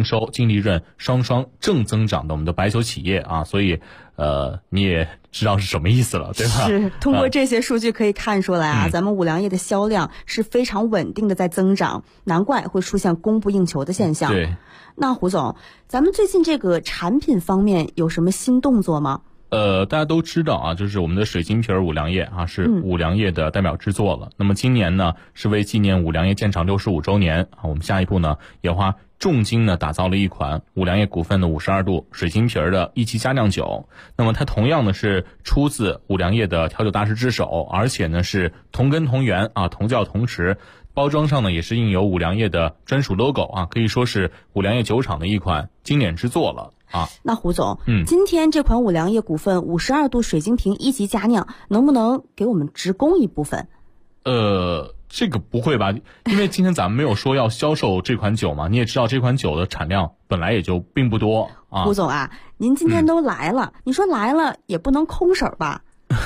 营收、净利润双双正增长的我们的白酒企业啊，所以你也知道是什么意思了，对吧？ 是，通过这些数据可以看出来啊，咱们五粮液的销量是非常稳定的在增长，难怪会出现供不应求的现象。 对。 那胡总，咱们最近这个产品方面有什么新动作吗？ 大家都知道啊，就是我们的水晶皮五粮液啊，是五粮液的代表制作了。那么今年呢，是为纪念五粮液建厂65周年啊，我们下一步呢也花重金呢打造了一款五粮液股份的52度水晶皮的一级佳酿酒。那么它同样呢是出自五粮液的调酒大师之手，而且呢是同根同源啊，同教同池。包装上呢也是印有五粮液的专属 logo 啊，可以说是五粮液酒厂的一款经典之作了啊。 那胡总，今天这款五粮液股份52度水晶瓶一级佳酿，能不能给我们直供一部分？ 这个不会吧？因为今天咱们没有说要销售这款酒嘛，你也知道这款酒的产量本来也就并不多啊。 胡总啊，您今天都来了，你说来了也不能空手吧？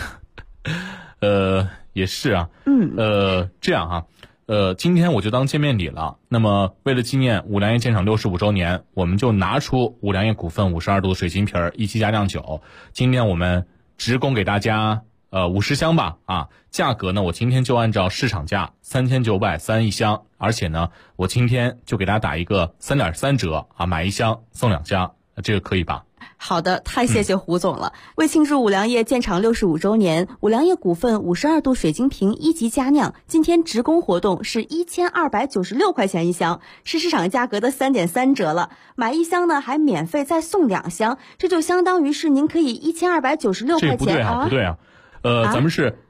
也是啊。这样啊。今天我就当见面礼了。那么为了纪念五粮液建厂65周年，我们就拿出五粮液股份52度水晶皮一级佳酿酒，今天我们直供给大家50箱吧啊，价格呢我今天就按照市场价3930一箱，而且呢我今天就给大家打一个3.3折啊，买一箱送2箱，这个可以吧？ 好的，太谢谢胡总了。为庆祝五粮液建厂65周年，五粮液股份52度水晶瓶一级佳酿今天直供活动是1296块钱一箱，是市场价格的3.3折了。买一箱呢还免费再送2箱，这就相当于是您可以1296块钱。 这不对啊，不对啊。咱们是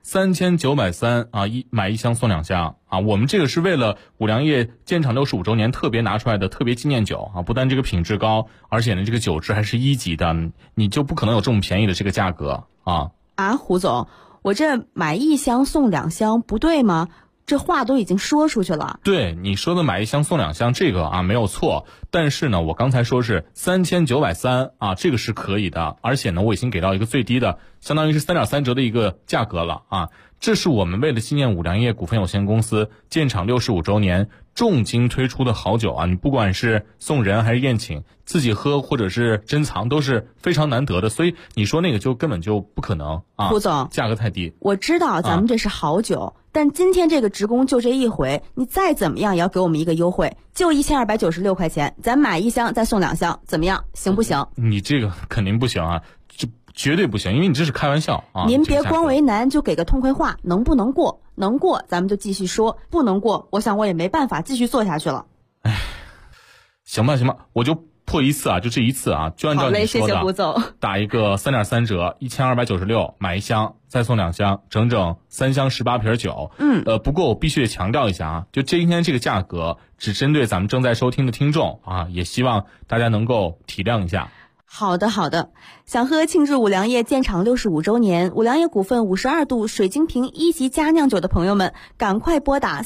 3930啊，买一箱送2箱啊。我们这个是为了五粮液建厂65周年特别拿出来的特别纪念酒啊，不但这个品质高，而且呢这个酒质还是1级的，你就不可能有这么便宜的这个价格啊。 胡总，我这买一箱送2箱不对吗？这话都已经说出去了。 对，你说的买一箱送2箱这个啊没有错，但是呢我刚才说是3930啊，这个是可以的，而且呢我已经给到一个最低的相当于是3.3折的一个价格了啊。这是我们为了纪念五粮液股份有限公司建厂65周年重金推出的好酒啊，你不管是送人还是宴请，自己喝或者是珍藏都是非常难得的，所以你说那个就根本就不可能啊。 胡总， 价格太低。 我知道咱们这是好酒，但今天这个直供就这一回，你再怎么样也要给我们一个优惠，就1296块钱，咱买一箱再送2箱，怎么样？行不行？ 你这个肯定不行啊，这绝对不行，因为你这是开玩笑啊。 您别光为难，就给个痛快话，能不能过？能过咱们就继续说，不能过我想我也没办法继续做下去了。 行吧，我就破一次啊，就这一次啊，就按照你说的， 谢谢胡总， 打一个3.3折，1296买一箱再送2箱，整整3箱18瓶酒。不过我必须得强调一下啊，就今天这个价格只针对咱们正在收听的听众啊，也希望大家能够体谅一下。 好的，想喝庆祝五粮液建厂65周年五粮液股份52度水晶瓶一级佳酿酒的朋友们，赶快拨打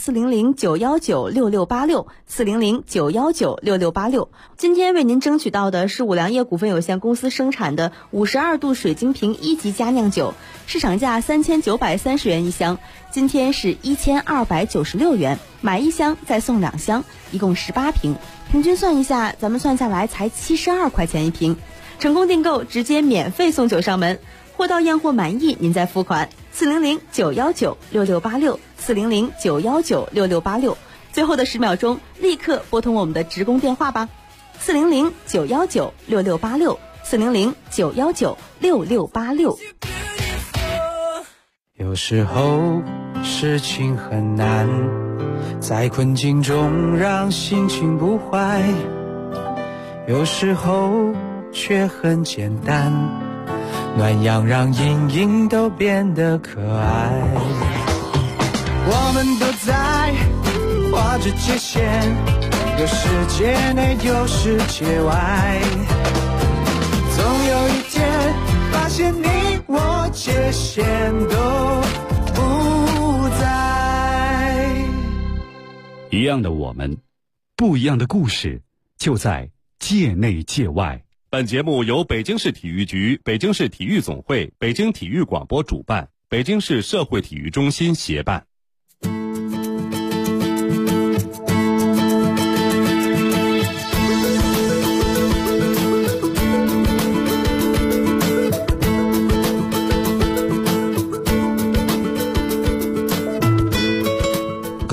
400-919-6686 400-919-6686。今天为您争取到的是五粮液股份有限公司生产的52度水晶瓶一级佳酿酒，市场价3930元一箱，今天是1296元，买一箱再送2箱，一共18瓶，平均算一下，咱们算下来才72块钱一瓶。成功订购直接免费送酒上门，货到验货满意您再付款。400-919-6686 400-919-6686，最后的10秒钟立刻拨通我们的直供电话吧。400-919-6686 400-919-6686。 有时候事情很难，在困境中让心情不坏，有时候却很简单，暖阳让阴影都变得可爱。我们都在画着界限，有世界内有世界外，总有一天发现你我界限都不在。 一样的我们，不一样的故事，就在界内界外。 本节目由北京市体育局、北京市体育总会、北京体育广播主办，北京市社会体育中心协办。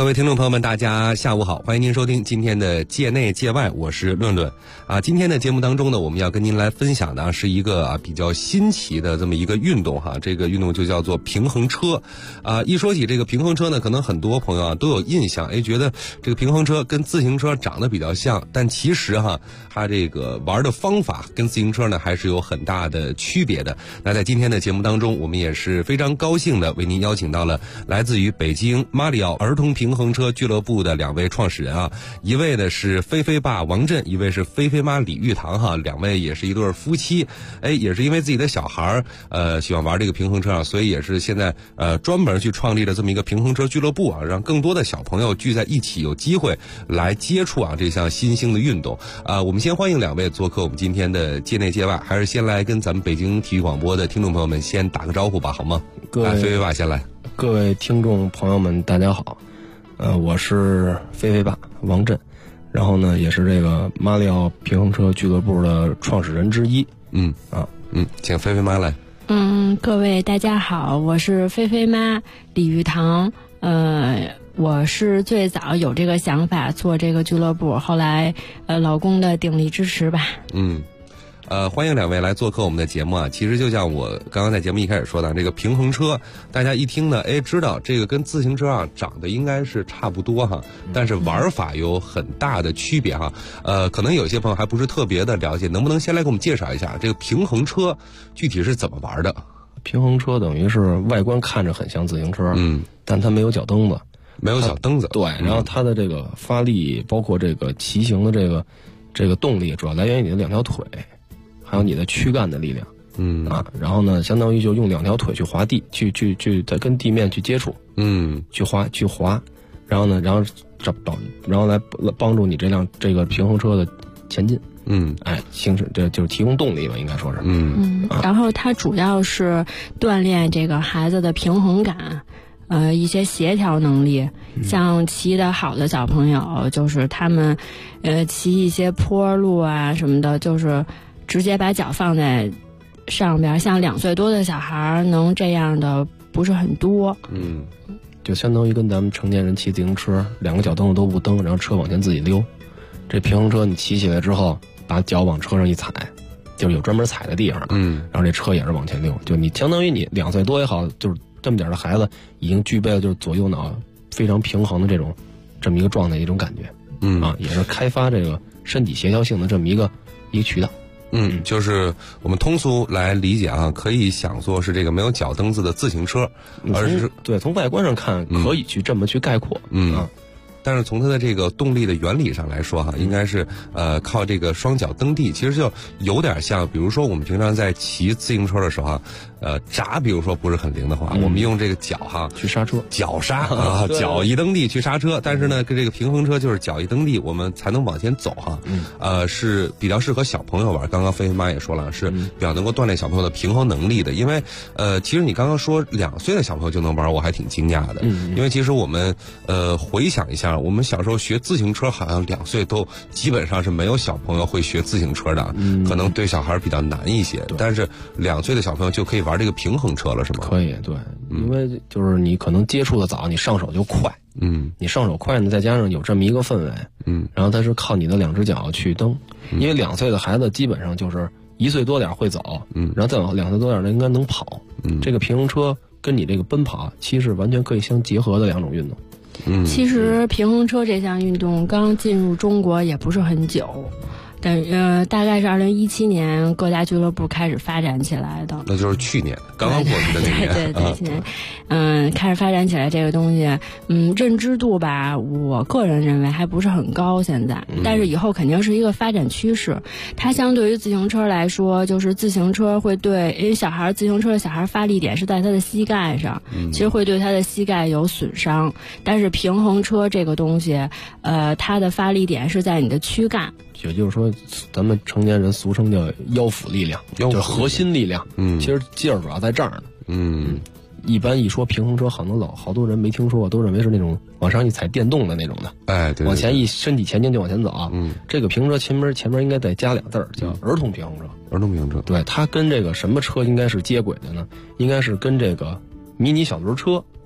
位听众朋友们，大家下午好，欢迎您收听今天的界内界外，我是论论啊。今天的节目当中呢，我们要跟您来分享的是一个比较新奇的这么一个运动哈，这个运动就叫做平衡车啊。一说起这个平衡车呢，可能很多朋友都有印象，觉得这个平衡车跟自行车长得比较像，但其实它这个玩的方法跟自行车呢还是有很大的区别的。那在今天的节目当中，我们也是非常高兴的为您邀请到了来自于北京马里奥儿童平衡车俱乐部的2位创始人一位呢是菲菲爸王震，一位是菲菲妈李玉堂2位也是一对夫妻，也是因为自己的小孩喜欢玩这个平衡车所以也是现在专门去创立了这么一个平衡车俱乐部让更多的小朋友聚在一起，有机会来接触这项新兴的运动我们先欢迎2位做客我们今天的界内界外，还是先来跟咱们北京体育广播的听众朋友们先打个招呼吧，好吗？ 各位菲菲爸先来。 各位听众朋友们，大家好。我是菲菲爸王震，然后呢，也是这个马里奥平衡车俱乐部的创始人之一。 请菲菲妈来。 各位大家好，我是菲菲妈李玉堂。我是最早有这个想法做这个俱乐部，后来老公的鼎力支持吧。 欢迎2位来做客我们的节目其实就像我刚刚在节目一开始说的，这个平衡车大家一听呢知道这个跟自行车长得应该是差不多但是玩法有很大的区别可能有些朋友还不是特别的了解，能不能先来给我们介绍一下这个平衡车具体是怎么玩的？ 平衡车等于是外观看着很像自行车但它没有脚蹬子。 没有脚蹬子。对， 然后它的这个发力包括这个骑行的这个动力主要来源于你的2条腿，还有你的躯干的力量，然后呢，相当于就用2条腿去滑地，去跟地面去接触，去滑，然后来帮助你这个平衡车的前进，形成这就是提供动力吧，应该说是， 然后它主要是锻炼这个孩子的平衡感。一些协调能力，像骑得好的小朋友，就是他们，骑一些坡路什么的，就是直接把脚放在上边。像2岁多的小孩能这样的不是很多。 就相当于跟咱们成年人骑自行车，2个脚蹬子都不蹬，然后车往前自己溜。这平衡车你骑起来之后，把脚往车上一踩，就是有专门踩的地方然后这车也是往前溜。就你相当于你2岁多也好，就是这么点的孩子已经具备了就是左右脑非常平衡的这么一个状态一种感觉，也是开发这个身体协调性的这么一个渠道。 就是我们通俗来理解可以想作是这个没有脚蹬子的自行车，而是对从外观上看可以去这么去概括， 但是从它的这个动力的原理上来说应该是靠这个双脚蹬地，其实就有点像，比如说我们平常在骑自行车的时候闸比如说不是很灵的话，我们用这个脚去刹车， 脚刹脚一蹬地去刹车，但是呢跟这个平衡车就是脚一蹬地我们才能往前走是比较适合小朋友玩。刚刚菲菲妈也说了，是比较能够锻炼小朋友的平衡能力的。因为其实你刚刚说2岁的小朋友就能玩，我还挺惊讶的。因为其实我们回想一下，我们小时候学自行车好像2岁都基本上是没有小朋友会学自行车的，可能对小孩比较难一些，但是2岁的小朋友就可以玩这个平衡车了，是吗？ 可以，对，因为就是你可能接触的早，你上手就快，你上手快呢，再加上有这么一个氛围，然后它是靠你的2只脚去蹬，因为2岁的孩子基本上就是1岁多点会走，然后再往2岁多点的应该能跑，这个平衡车跟你这个奔跑其实完全可以相结合的2种运动。 其实平衡车这项运动刚进入中国也不是很久。大概是2017年各大俱乐部开始发展起来的， 那就是去年刚刚过去的那年。 对，去年，开始发展起来这个东西，认知度吧，我个人认为还不是很高现在，但是以后肯定是一个发展趋势。它相对于自行车来说，就是自行车会对，因为自行车的小孩发力点是在他的膝盖上，其实会对他的膝盖有损伤，但是平衡车这个东西，它的发力点是在你的躯干。 也就是说，咱们成年人俗称叫腰腹力量，就是核心力量。其实劲儿主要在这儿呢。一般一说平衡车，好多人没听说过，都认为是那种往上一踩电动的那种的。对，往前一身体前进就往前走。这个平衡车前面应该再加2字儿，叫儿童平衡车。 儿童平衡车， 对，它跟这个什么车应该是接轨的呢？应该是跟这个迷你小轮车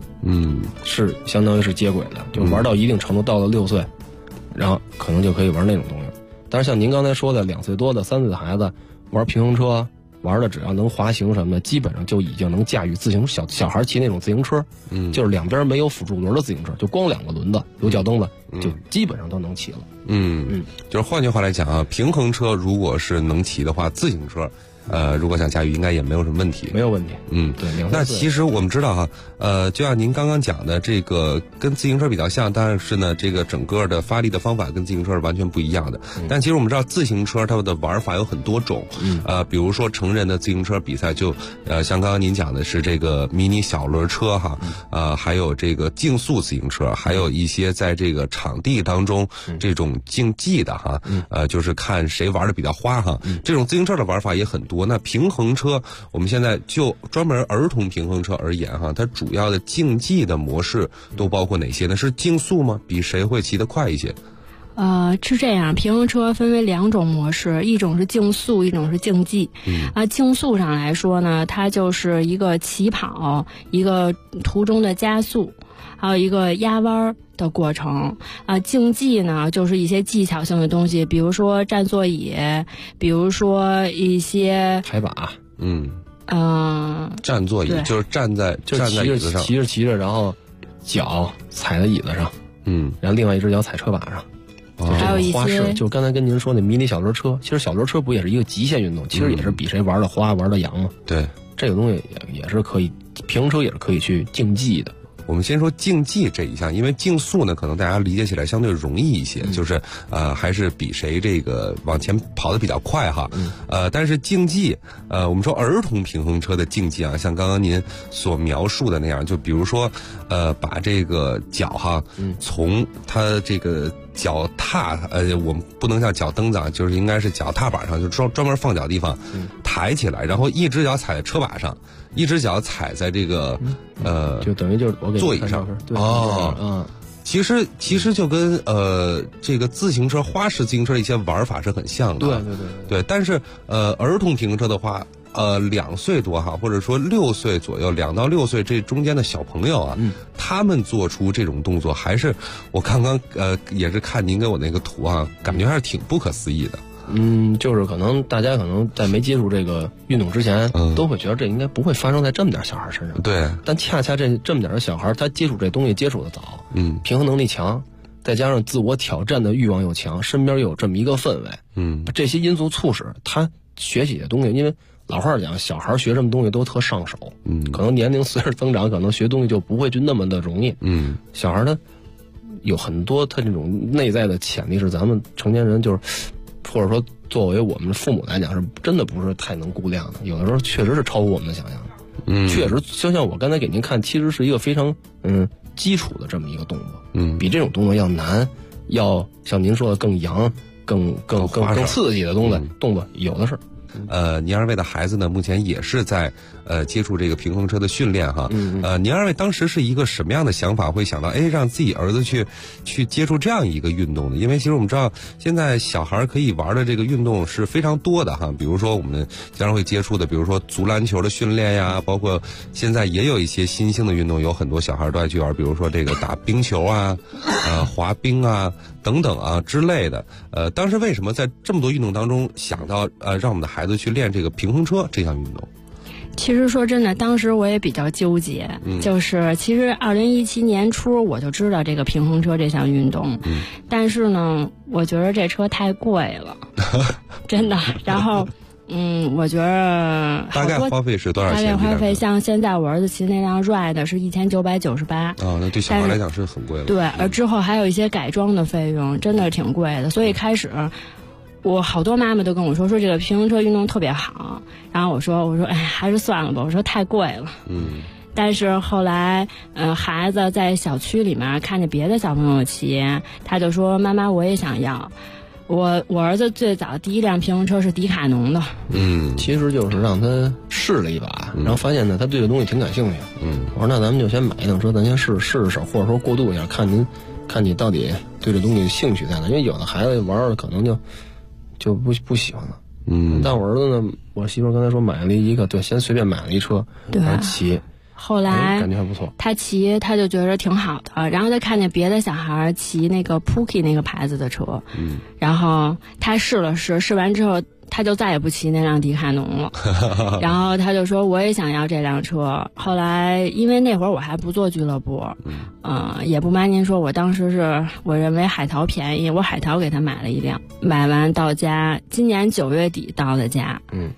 是相当于是接轨的，就玩到一定程度，到了6岁，然后可能就可以玩那种东西。但是像您刚才说的2岁多的3岁的孩子玩平衡车，玩的只要能滑行什么的，基本上就已经能驾驭自行小孩骑那种自行车，就是两边没有辅助轮的自行车，就光2个轮子有脚蹬子，就基本上都能骑了。 就是换句话来讲啊，平衡车如果是能骑的话，自行车如果想驾驭应该也没有什么问题。 没有问题。对。 那其实我们知道哈，就像您刚刚讲的，这个跟自行车比较像，但是呢，这个整个的发力的方法跟自行车是完全不一样的。但其实我们知道，自行车它的玩法有很多种。比如说成人的自行车比赛就，像刚刚您讲的是这个迷你小轮车哈，还有这个竞速自行车，还有一些在这个场地当中这种竞技的哈，就是看谁玩的比较花哈。这种自行车的玩法也很多。那平衡车，我们现在就专门儿童平衡车而言哈，它主要的竞技的模式都包括哪些呢？是竞速吗？比谁会骑得快一些？ 是这样，平衡车分为2种模式，一种是竞速，一种是竞技。竞速上来说呢，它就是一个起跑，一个途中的加速，还有一个压弯的过程。竞技呢，就是一些技巧性的东西，比如说站座椅，比如说一些踩把。 站座椅就是站在椅子上， 骑着，然后脚踩在椅子上，然后另外一只脚踩车把上。 还有一些， 就刚才跟您说那迷你小轮车，其实小轮车不也是一个极限运动，其实也是比谁玩的花玩的洋吗？ 对， 这个东西也是可以，平衡车也是可以去竞技的。 我们先说竞技这一项，因为竞速呢，可能大家理解起来相对容易一些，就是还是比谁这个往前跑得比较快哈。但是竞技，我们说儿童平衡车的竞技啊，像刚刚您所描述的那样，就比如说把这个脚哈，从它这个脚踏我们不能叫脚蹬子啊，就是应该是脚踏板上，就专门放脚地方，抬起来，然后一只脚踩在车把上，一只脚踩在这个就等于就是我给座椅上。其实就跟这个自行车花式自行车的一些玩法是很像的。对。但是儿童平衡车的话，2岁多哈，或者说6岁左右，2到6岁这中间的小朋友啊，他们做出这种动作，还是我刚刚也是看您给我那个图啊，感觉还是挺不可思议的。 就是可能大家在没接触这个运动之前，都会觉得这应该不会发生在这么点小孩身上。 对。但恰恰这么点的小孩，他接触这东西接触的早，平衡能力强，再加上自我挑战的欲望又强，身边又有这么一个氛围，这些因素促使他学习的东西，因为老话讲，小孩学什么东西都特上手，可能年龄随着增长，可能学东西就不会就那么的容易。小孩他有很多他这种内在的潜力是咱们成年人就是。或者说，作为我们的父母来讲，是真的不是太能估量的。有的时候确实是超乎我们的想象的。确实，就像我刚才给您看，其实是一个非常基础的这么一个动作。比这种动作要难，要像您说的更洋、更刺激的动作有的是。 您二位的孩子呢，目前也是在接触这个平衡车的训练哈。您二位当时是一个什么样的想法，会想到让自己儿子去接触这样一个运动呢？因为其实我们知道，现在小孩可以玩的这个运动是非常多的哈。比如说我们经常会接触的，比如说足篮球的训练呀，包括现在也有一些新兴的运动，有很多小孩都爱去玩，比如说这个打冰球啊，滑冰啊等等啊之类的。当时为什么在这么多运动当中想到让我们的孩子去练这个平衡车这项运动？ 其实说真的，当时我也比较纠结，就是其实2017年初我就知道这个平衡车这项运动，但是呢，我觉得这车太贵了，真的。然后，我觉得大概花费是多少钱？ 大概花费像现在我儿子骑那辆 Ride 是1998。 那对小孩来讲是很贵了。 对，而之后还有一些改装的费用，真的挺贵的。所以开始。我好多妈妈都跟我说这个平衡车运动特别好，然后我说还是算了吧，我说太贵了。但是后来孩子在小区里面看见别的小朋友骑，他就说妈妈我也想要。我儿子最早第一辆平衡车是迪卡侬的。 其实就是让他试了一把，然后发现呢他对这东西挺感兴趣。我说那咱们就先买一辆车，咱先试试手，或者说过渡一下，看你到底对这东西兴趣在哪，因为有的孩子玩的可能就不喜欢了。但我儿子呢，我媳妇刚才说买了一个，对，先随便买了一车，然后骑。 后来感觉还不错， 他骑他就觉得挺好的，然后他看见别的小孩骑那个 Pookie 那个牌子的车，然后他试了试，试完之后他就再也不骑那辆迪卡侬了，然后他就说我也想要这辆车。后来因为那会儿我还不做俱乐部，也不瞒您说，我当时是我认为海淘便宜，我海淘给他买了一辆，买完到家，今年9月底到的家。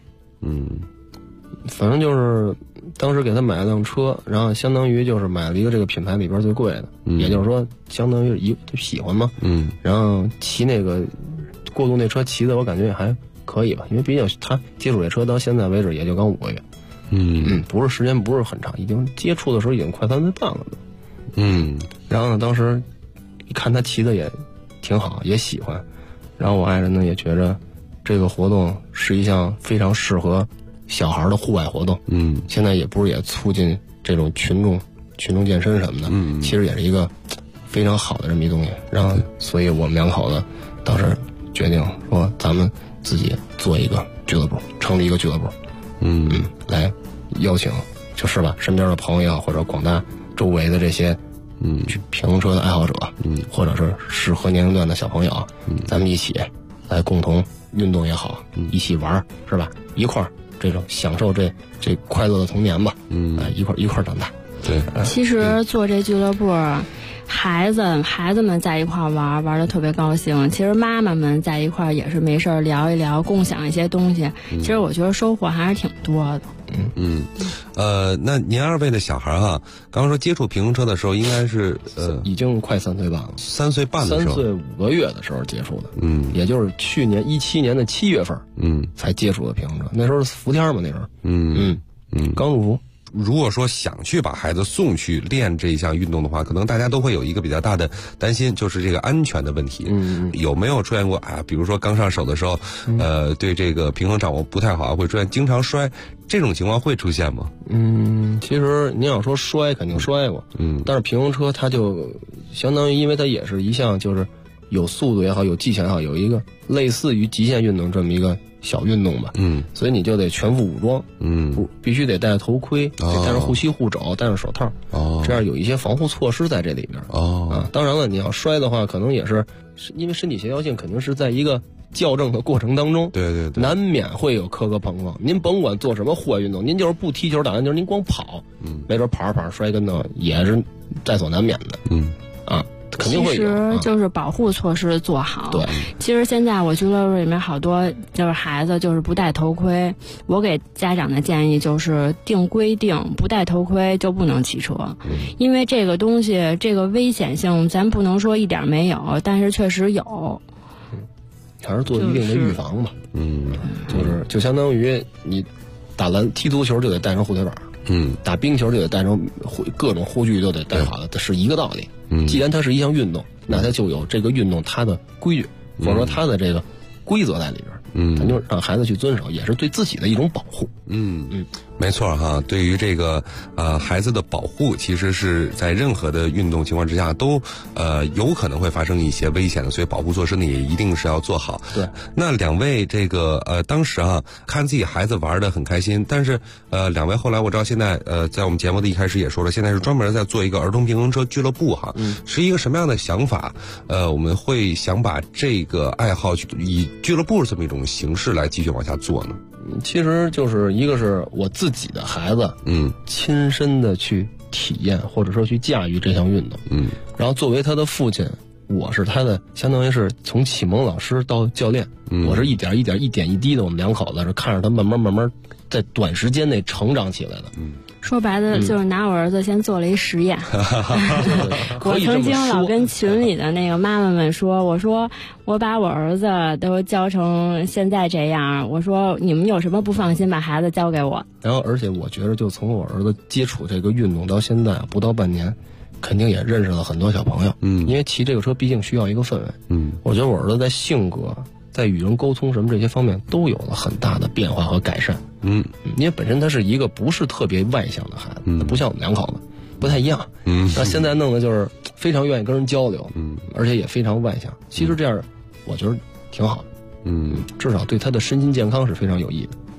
反正就是当时给他买了辆车，然后相当于就是买了一个这个品牌里边最贵的，也就是说相当于喜欢嘛，然后骑那个过渡那车骑的我感觉也还可以吧，因为毕竟他接触这车到现在为止也就刚5个月，不是时间不是很长，已经接触的时候已经快3岁半了都，然后呢当时一看他骑的也挺好，也喜欢，然后我爱人呢也觉着这个活动是一项非常适合小孩的户外活动，现在也不是也促进这种群众健身什么的，其实也是一个非常好的这么一东西。然后，所以我们两口子当时决定说，咱们自己做一个俱乐部，成立一个俱乐部，来邀请就是吧，身边的朋友或者广大周围的这些平衡车的爱好者，或者是适合年龄段的小朋友，咱们一起来共同运动也好，一起玩是吧？一块儿。这种享受这快乐的童年吧，一块长大。 对， 其实做这俱乐部，孩子们在一块玩的特别高兴。其实妈妈们在一块也是没事聊一聊，共享一些东西。其实我觉得收获还是挺多的。 那您二位的小孩哈，刚刚说接触平衡车的时候，应该是已经快3岁半了 ，3岁半的时候 ，3岁5个月的时候接触的，也就是去年17年的7月份，才接触的平衡车，那时候是伏天嘛，那时候，刚入伏。 如果说想去把孩子送去练这一项运动的话，可能大家都会有一个比较大的担心，就是这个安全的问题。有没有出现过比如说刚上手的时候，对这个平衡掌握不太好，会出现经常摔，这种情况会出现吗？ 其实您要说摔，肯定摔过。但是平衡车它就相当于，因为它也是一项就是有速度也好，有技巧也好，有一个类似于极限运动这么一个小运动吧，所以你就得全副武装，必须得戴着头盔，得戴着护膝护肘，戴着手套，这样有一些防护措施在这里边。当然了，你要摔的话，可能也是因为身体协调性肯定是在一个校正的过程当中， 对， 难免会有磕磕碰碰。您甭管做什么户外运动，您就是不踢球打篮球，您光跑，没准跑着跑着摔跟头也是在所难免的。肯定会有， 其实就是保护措施做好。 对， 其实现在我俱乐部里面好多就是孩子就是不戴头盔，我给家长的建议就是定规定，不戴头盔就不能骑车，因为这个东西这个危险性咱不能说一点没有，但是确实有。 还是做一定的预防吧。就相当于你踢足球就得带上护腿板。打冰球就得带上各种护具，都得带好的，这是一个道理。既然它是一项运动，那它就有这个运动它的规矩，或者说它的这个规则在里边。咱就让孩子去遵守，也是对自己的一种保护。 没错哈，对于这个孩子的保护，其实是在任何的运动情况之下都有可能会发生一些危险的，所以保护措施呢也一定是要做好。 对， 那两位这个当时看自己孩子玩得很开心，但是两位后来我知道现在在我们节目的一开始也说了，现在是专门在做一个儿童平衡车俱乐部哈，是一个什么样的想法？我们会想把这个爱好以俱乐部这么一种形式来继续往下做呢？ 其实就是一个是我自己的孩子，亲身的去体验或者说去驾驭这项运动，然后作为他的父亲，我是他的相当于是从启蒙老师到教练，我是一点一点一滴的，我们两口子是看着他慢慢在短时间内成长起来的。 说白了就是拿我儿子先做了一实验。我曾经老跟群里的那个妈妈们说，我说我把我儿子都教成现在这样，我说你们有什么不放心把孩子交给我。 然后而且我觉得就从我儿子接触这个运动到现在不到半年，肯定也认识了很多小朋友。因为骑这个车毕竟需要一个氛围。我觉得我儿子在性格在与人沟通什么这些方面都有了很大的变化和改善。因为本身他是一个不是特别外向的孩子，不像我们两口子不太一样。那现在弄的就是非常愿意跟人交流，而且也非常外向。其实这样我觉得挺好的。至少对他的身心健康是非常有益的。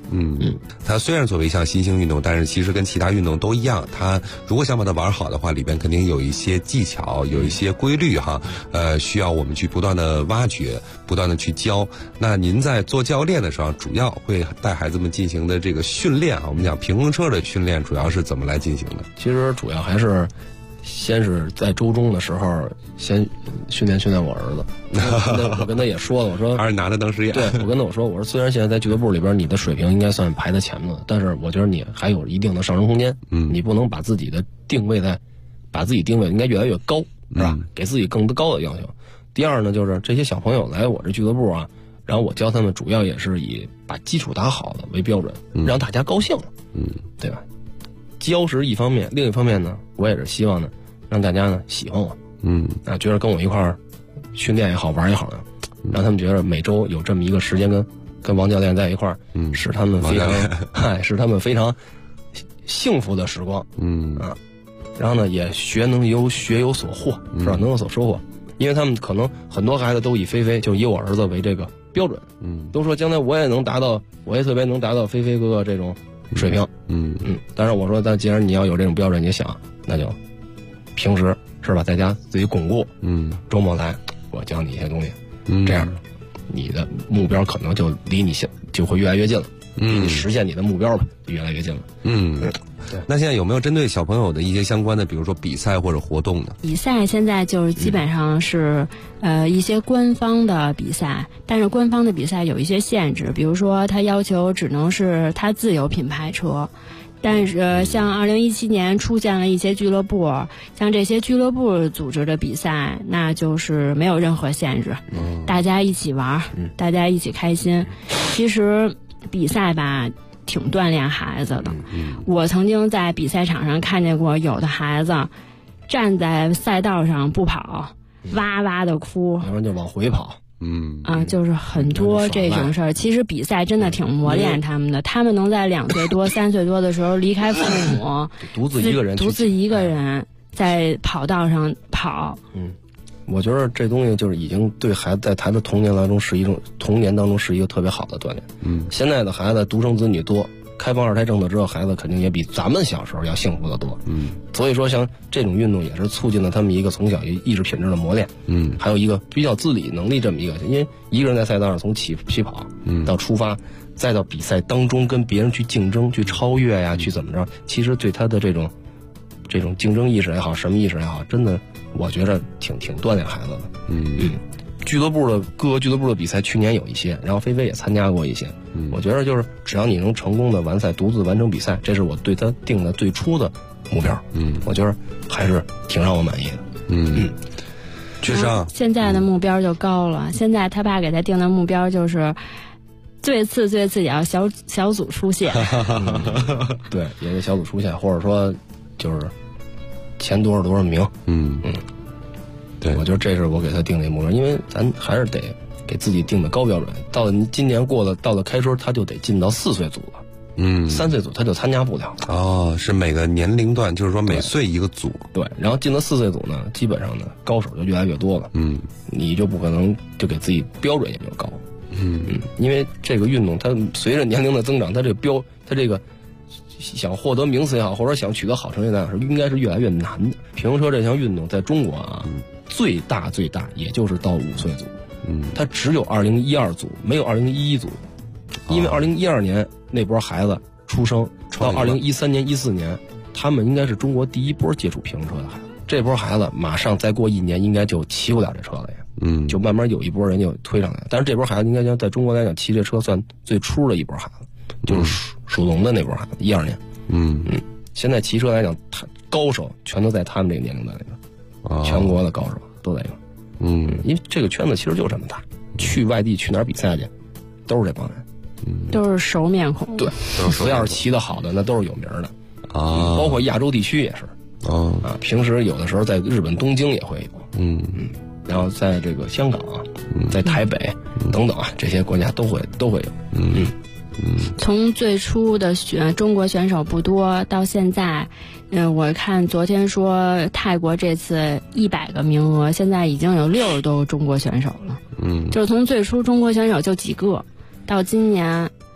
它虽然作为一项新兴运动，但是其实跟其他运动都一样，它如果想把它玩好的话，里边肯定有一些技巧，有一些规律哈，需要我们去不断的挖掘，不断的去教。那您在做教练的时候，主要会带孩子们进行的这个训练啊，我们讲平衡车的训练主要是怎么来进行的？ 其实主要还是先是在周中的时候先训练我儿子。我跟他也说了，我说还是拿它当实验。 对，我跟他说，我说虽然现在在俱乐部里边你的水平应该算排在前面的，但是我觉得你还有一定的上升空间。你不能把自己的定位应该越来越高，是吧？给自己更高的要求。第二呢，就是这些小朋友来我这俱乐部啊，然后我教他们主要也是以把基础打好了为标准，让大家高兴了，对吧？教是一方面，另一方面呢，我也是希望呢，让大家呢喜欢我，觉得跟我一块儿训练也好，玩也好呢，让他们觉得每周有这么一个时间跟王教练在一块儿，使他们非常幸福的时光，然后呢也学有所获，是吧？能有所收获，因为他们可能很多孩子都以菲菲就以我儿子为这个标准，都说将来我也特别能达到菲菲哥哥这种水平，当然我说，但既然你要有这种标准，你想那就平时是吧，在家自己巩固，周末来我教你一些东西，这样你的目标可能就离你就会越来越近了，离你实现你的目标吧就越来越近了。 对。那现在有没有针对小朋友的一些相关的，比如说比赛或者活动呢？ 比赛现在就是基本上是一些官方的比赛，但是官方的比赛有一些限制，比如说他要求只能是他自有品牌车。但是像2017年出现了一些俱乐部，像这些俱乐部组织的比赛，那就是没有任何限制，大家一起玩，大家一起开心。其实比赛吧挺锻炼孩子的，我曾经在比赛场上看见过有的孩子站在赛道上不跑，哇哇的哭， 然后就往回跑。 就是很多这种事儿。其实比赛真的挺磨练他们的，他们能在2岁多、3岁多的时候离开父母， 独自一个人在跑道上跑。我觉得这东西就是已经对孩子在他的童年当中是一个特别好的锻炼。现在的孩子独生子女多，开放2胎政策之后，孩子肯定也比咱们小时候要幸福的多。所以说像这种运动也是促进了他们一个从小意识品质的磨练。还有一个比较自理能力这么一个，因为一个人在赛道上从起跑到出发，再到比赛当中跟别人去竞争、去超越呀、去怎么着，其实对他的这种竞争意识也好，什么意识也好，真的我觉得挺锻炼孩子的。各个俱乐部的比赛去年有一些，然后菲菲也参加过一些。我觉得就是只要你能成功的完赛，独自完成比赛，这是我对他定的最初的目标。我觉得还是挺让我满意的。 智商现在的目标就高了，现在他爸给他定的目标就是最次也要小组出线。 对，也是小组出线，或者说就是前多少名。对，我觉得这是我给他定的目标，因为咱还是得给自己定的高标准。到了今年到了开春，他就得进到4岁组了。3岁组他就参加不了了。 是每个年龄段，就是说每岁一个组。 对，然后进了4岁组呢，基本上呢高手就越来越多了。你就不可能就给自己标准也就高。因为这个运动它随着年龄的增长，它这个想获得名次也好，或者想取得好成绩也好，应该是越来越难的。平衡车这项运动在中国啊，最大也就是到5岁组。它只有2012组，没有2011组。因为2012年那波孩子出生到2013年、14年，他们应该是中国第一波接触平衡车的孩子。这波孩子马上再过1年，应该就骑不了这车了呀。就慢慢有一波人就推上来了。但是这波孩子应该讲在中国来讲，骑这车算最初的一波孩子，就是属龙的那波孩子，12年。现在骑车来讲，高手全都在他们这个年龄段里边，全国的高手都在有。因为这个圈子其实就这么大，去外地去哪儿比赛去，都是这帮人。 都是熟面孔。 对，只要是骑得好的，那都是有名的。包括亚洲地区也是。平时有的时候在日本东京也会有。然后在这个香港在台北等等这些国家都会有。 从最初的中国选手不多，到现在，我看昨天说泰国这次100个名额，现在已经有60多个中国选手了。就是从最初中国选手就几个，到今年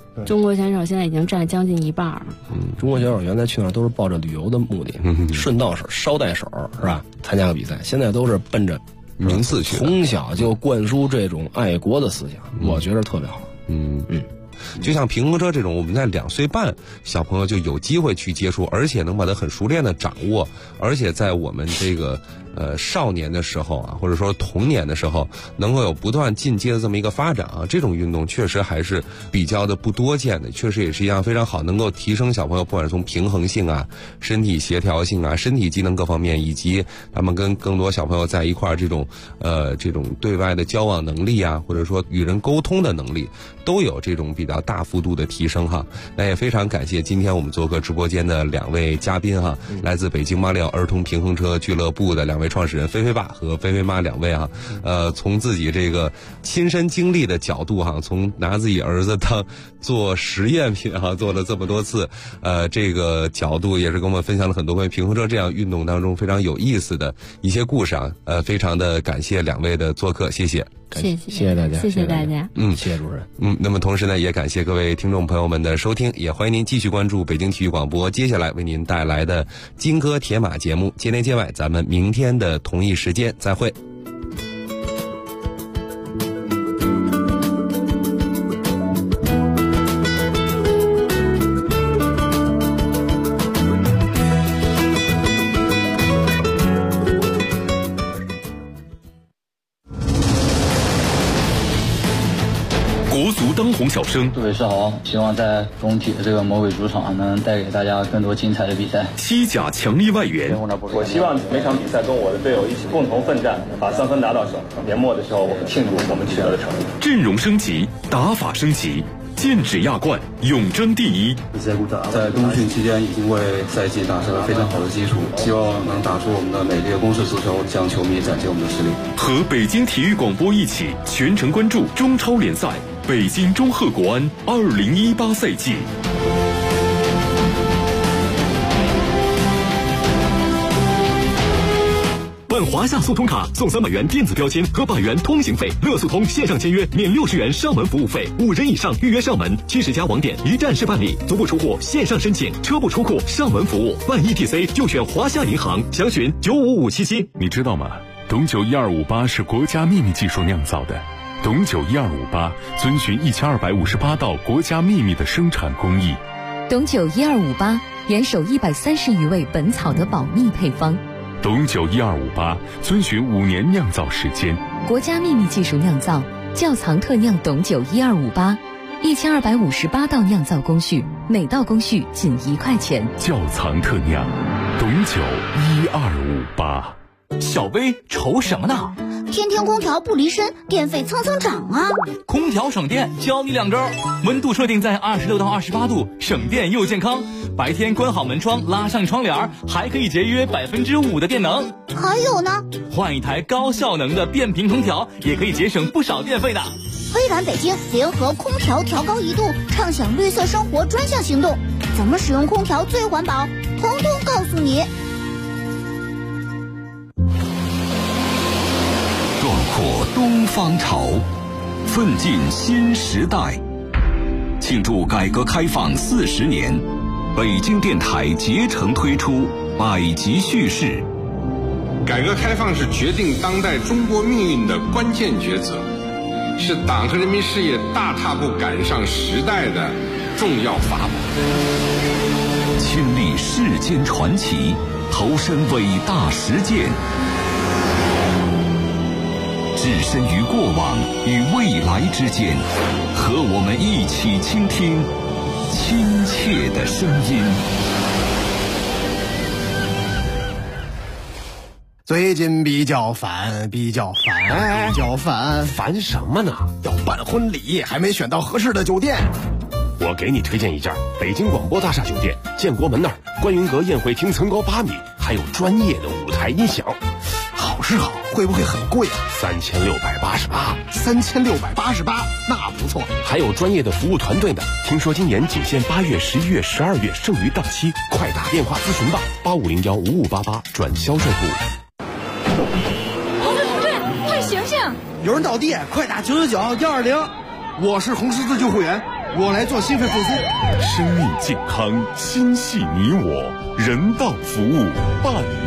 中国选手现在已经占将近一半了。 中国选手原来去那儿都是抱着旅游的目的，顺道手、捎带手是吧？参加个比赛，现在都是奔着名次去， 从小就灌输这种爱国的思想，我觉得特别好。 就像平衡车这种，我们在2岁半小朋友就有机会去接触，而且能把它很熟练的掌握，而且在我们这个少年的时候啊，或者说童年的时候，能够有不断进阶的这么一个发展啊，这种运动确实还是比较的不多见的，确实也是一样非常好，能够提升小朋友不管是从平衡性啊、身体协调性啊、身体机能各方面，以及他们跟更多小朋友在一块儿这种对外的交往能力啊，或者说与人沟通的能力，都有这种比较大幅度的提升哈。那也非常感谢今天我们做客直播间的2位嘉宾哈，来自北京马里奥儿童平衡车俱乐部的2位创始人菲菲爸和菲菲妈2位哈。从自己这个亲身经历的角度哈，从拿自己儿子当做实验品哈，做了这么多次，这个角度也是跟我们分享了很多关于平衡车这样运动当中非常有意思的一些故事啊。非常的感谢2位的做客，谢谢。 谢谢大家，谢谢大家。 谢谢主任。 那么同时呢，也感谢各位听众朋友们的收听，也欢迎您继续关注北京体育广播接下来为您带来的金戈铁马节目。接内接外，咱们明天的同一时间再会。 当红小生， 各位是好，希望在工体的这个魔鬼主场能带给大家更多精彩的比赛。 西甲强力外援， 我希望每场比赛跟我的队友一起共同奋战，把3分拿到手。年末的时候，我们庆祝我们取得的成绩。 阵容升级，打法升级，剑指亚冠，永争第一。 在冬训期间已经为赛季打下了非常好的基础，希望能打出我们的美丽的攻势足球，向球迷展现我们的实力。 和北京体育广播一起全程关注中超联赛北京中赫国安2018赛季。办华夏速通卡送300元电子标签和100元通行费，乐速通线上签约免60元上门服务费，5人以上预约上门，70家网点一站式办理，足不出户线上申请，车不出库上门服务，办 ETC 就选华夏银行，详询95577。 你知道吗？董酒1258是国家秘密技术酿造的。董酒1258遵循1258道国家秘密的生产工艺。 董酒1258严守130余味本草的保密配方。 董酒1258遵循5年酿造时间， 国家秘密技术酿造，窖藏特酿董酒1258，1258道酿造工序，每道工序仅1块钱。 窖藏特酿，董酒1258。 小薇愁什么呢？ 天天空调不离身，电费蹭蹭涨啊！ 空调省电，教你2招：温度设定在26到28度，省电又健康。白天关好门窗，拉上窗帘，还可以节约5%的电能。 还有呢， 换一台高效能的变频空调，也可以节省不少电费的。 微软北京联合空调调高1度，畅享绿色生活专项行动，怎么使用空调最环保？通通告诉你。 壮阔东方潮，奋进新时代。庆祝改革开放40年，北京电台竭诚推出百集叙事。 改革开放是决定当代中国命运的关键抉择，是党和人民事业大踏步赶上时代的重要法宝。 亲历世间传奇，投身伟大实践，置身于过往与未来之间，和我们一起倾听亲切的声音。 最近比较烦， 烦什么呢？ 要办婚礼，还没选到合适的酒店。 我给你推荐一家北京广播大厦酒店，建国门那儿，观云阁宴会厅层高8米，还有专业的舞台音响。 好是好，会不会很贵啊？3688，那不错。 还有专业的服务团队呢。听说今年仅限8月、11月、12月，剩余档期，快打电话咨询吧，85015588转销售部。 红队，快醒醒！ 有人倒地，快打999-120。我是红十字救护员， 我来做心肺复苏。 生命健康，心系你我，人道服务伴